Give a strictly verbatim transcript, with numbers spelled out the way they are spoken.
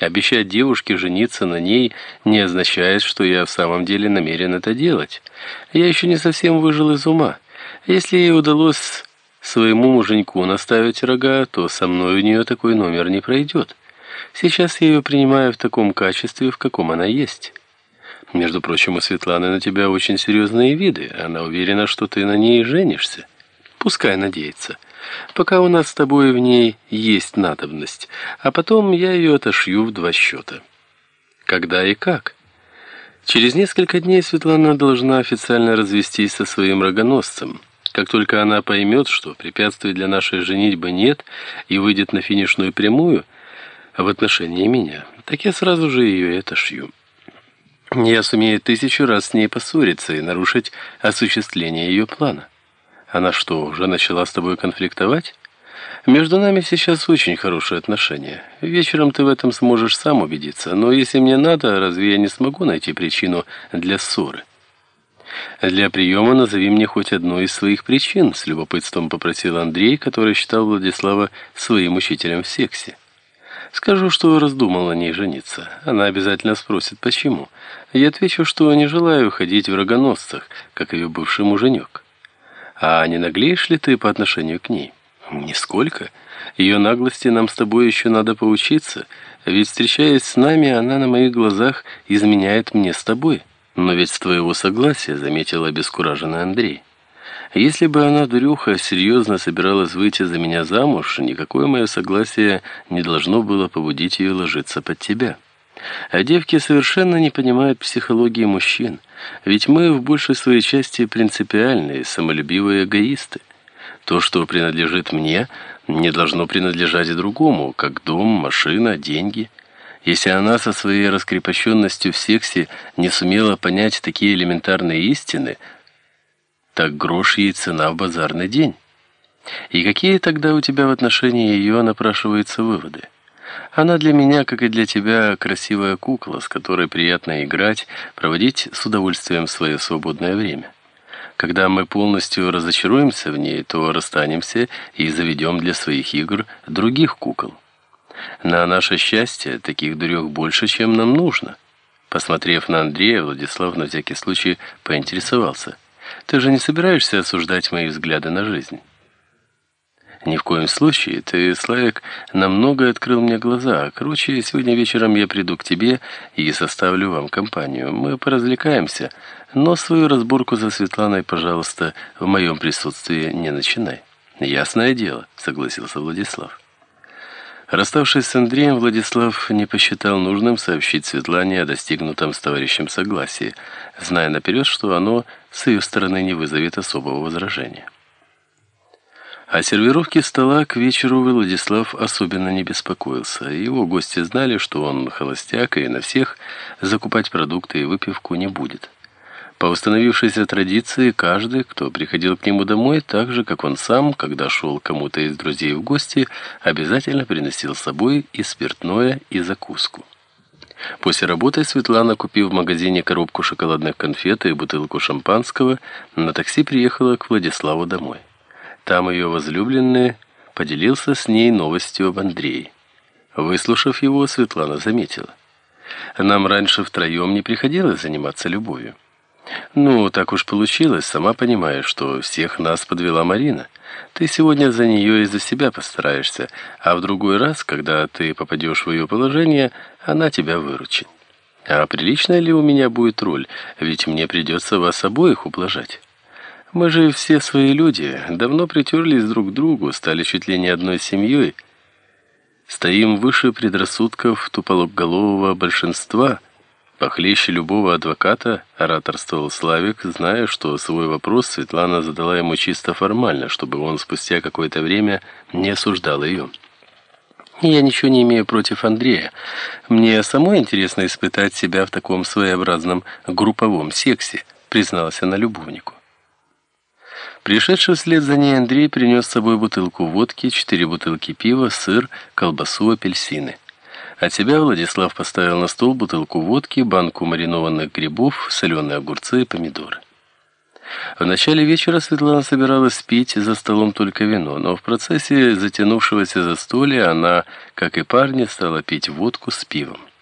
Обещать девушке жениться на ней не означает, что я в самом деле намерен это делать. Я еще не совсем выжил из ума. Если ей удалось своему муженьку наставить рога, то со мной у нее такой номер не пройдет. Сейчас я ее принимаю в таком качестве, в каком она есть. Между прочим, у Светланы на тебя очень серьезные виды. Она уверена, что ты на ней женишься. Пускай надеется. Пока у нас с тобой в ней есть надобность, а потом я ее отошью в два счета. Когда и как? Через несколько дней Светлана должна официально развестись со своим рогоносцем. Как только она поймет, что препятствий для нашей женитьбы нет и выйдет на финишную прямую в отношении меня, так я сразу же ее и отошью. Я сумею тысячу раз с ней поссориться и нарушить осуществление ее плана. Она что, уже начала с тобой конфликтовать? Между нами сейчас очень хорошие отношения. Вечером ты в этом сможешь сам убедиться. Но если мне надо, разве я не смогу найти причину для ссоры? Для приема назови мне хоть одну из своих причин, с любопытством попросил Андрей, который считал Владислава своим учителем в сексе. Скажу, что раздумал на ней жениться. Она обязательно спросит, почему. Я отвечу, что не желаю ходить в рогоносцах, как ее бывший муженек. А не наглеешь ли ты по отношению к ней? Нисколько. Ее наглости нам с тобой еще надо поучиться, ведь, встречаясь с нами, она на моих глазах изменяет мне с тобой. Но ведь с твоего согласия, заметил обескураженный Андрей. Если бы она, дуреха, серьезно собиралась выйти за меня замуж, никакое мое согласие не должно было побудить ее ложиться под тебя. А девки совершенно не понимают психологии мужчин, ведь мы в большей своей части принципиальные, самолюбивые эгоисты. То, что принадлежит мне, не должно принадлежать другому, как дом, машина, деньги. Если она со своей раскрепощенностью в сексе не сумела понять такие элементарные истины, так грош ей цена в базарный день. И какие тогда у тебя в отношении ее напрашиваются выводы? Она для меня, как и для тебя, красивая кукла, с которой приятно играть, проводить с удовольствием свое свободное время. Когда мы полностью разочаруемся в ней, то расстанемся и заведем для своих игр других кукол. На наше счастье, таких дурех больше, чем нам нужно. Посмотрев на Андрея, Владислав на всякий случай поинтересовался. Ты же не собираешься осуждать мои взгляды на жизнь? Ни в коем случае. Ты, Славик, намного открыл мне глаза. Короче, сегодня вечером я приду к тебе и составлю вам компанию. Мы поразвлекаемся, но свою разборку за Светланой, пожалуйста, в моем присутствии не начинай. Ясное дело, согласился Владислав. Расставшись с Андреем, Владислав не посчитал нужным сообщить Светлане о достигнутом с товарищем согласии, зная наперед, что оно с ее стороны не вызовет особого возражения. О сервировке стола к вечеру Владислав особенно не беспокоился. Его гости знали, что он холостяк и на всех закупать продукты и выпивку не будет. По установившейся традиции, каждый, кто приходил к нему домой, так же, как он сам, когда шел кому-то из друзей в гости, обязательно приносил с собой и спиртное, и закуску. После работы Светлана, купив в магазине коробку шоколадных конфет и бутылку шампанского, на такси приехала к Владиславу домой. Там ее возлюбленный поделился с ней новостью об Андрее. Выслушав его, Светлана заметила: «Нам раньше втроем не приходилось заниматься любовью». «Ну, так уж получилось, сама понимаешь, что всех нас подвела Марина. Ты сегодня за нее и за себя постараешься, а в другой раз, когда ты попадешь в ее положение, она тебя выручит. А приличная ли у меня будет роль, ведь мне придется вас обоих ублажать. Мы же все свои люди, давно притерлись друг к другу, стали чуть ли не одной семьей. Стоим выше предрассудков тупологолового большинства». Похлеще любого адвоката ораторствовал Славик, зная, что свой вопрос Светлана задала ему чисто формально, чтобы он спустя какое-то время не осуждал ее. «Я ничего не имею против Андрея. Мне самой интересно испытать себя в таком своеобразном групповом сексе», призналась она любовнику. Пришедший вслед за ней Андрей принес с собой бутылку водки, четыре бутылки пива, сыр, колбасу, апельсины. От себя Владислав поставил на стол бутылку водки, банку маринованных грибов, соленые огурцы и помидоры. В начале вечера Светлана собиралась пить за столом только вино, но в процессе затянувшегося застолья она, как и парни, стала пить водку с пивом.